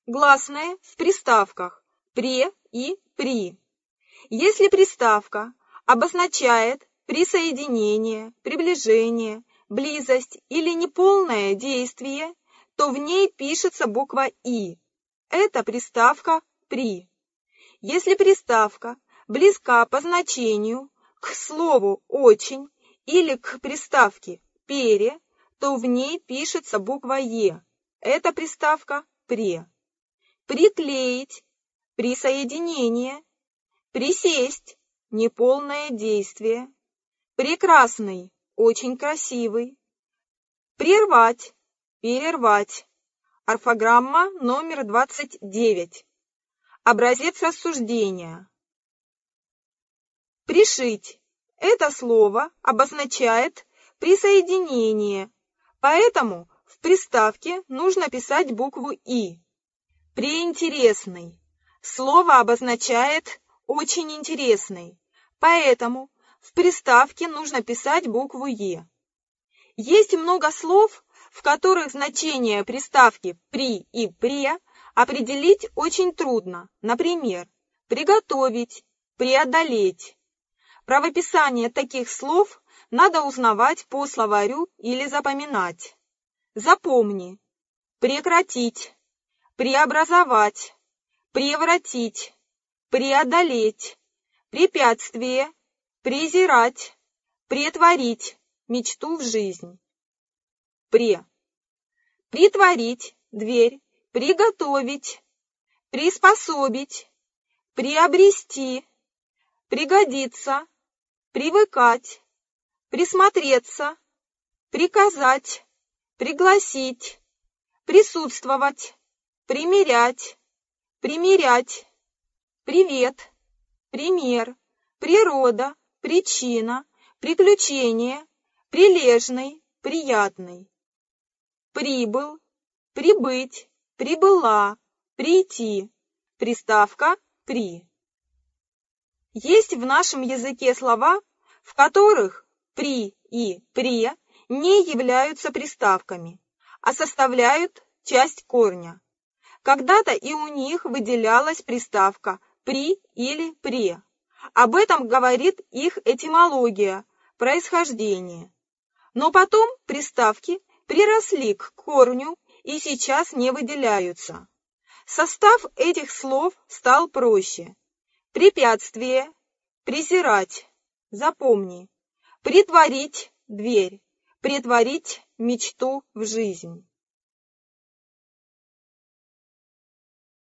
Гласные в приставках «пре» и «при». Если приставка обозначает присоединение, приближение, близость или неполное действие, то в ней пишется буква «и». Это приставка «при». Если приставка близка по значению к слову «очень» или к приставке «пере», то в ней пишется буква «е». Это приставка «пре». Приклеить – присоединение. Присесть – неполное действие. Прекрасный – очень красивый. Прервать – перервать. Орфограмма номер 29. Образец рассуждения. Пришить – это слово обозначает присоединение, поэтому в приставке нужно писать букву «и». Преинтересный – слово обозначает очень интересный, поэтому в приставке нужно писать букву «е». Есть много слов, в которых значение приставки «при» и «пре» определить очень трудно. Например, приготовить, преодолеть. Правописание таких слов надо узнавать по словарю или запоминать. Запомни: прекратить, преобразовать, превратить, преодолеть, препятствие, презирать, претворить мечту в жизнь. Притворить дверь, приготовить, приспособить, приобрести, пригодиться, привыкать, присмотреться, приказать, пригласить, присутствовать, примерять, примерять, привет, пример, природа, причина, приключение, прилежный, приятный. Прибыл, прибыть, прибыла, прийти. Приставка «при». Есть в нашем языке слова, в которых «при» и «пре» не являются приставками, а составляют часть корня. Когда-то и у них выделялась приставка «при» или «пре». Об этом говорит их этимология, происхождение. Но потом приставки приросли к корню и сейчас не выделяются. Состав этих слов стал проще. Препятствие, презирать, запомни. Притворить дверь, претворить мечту в жизнь.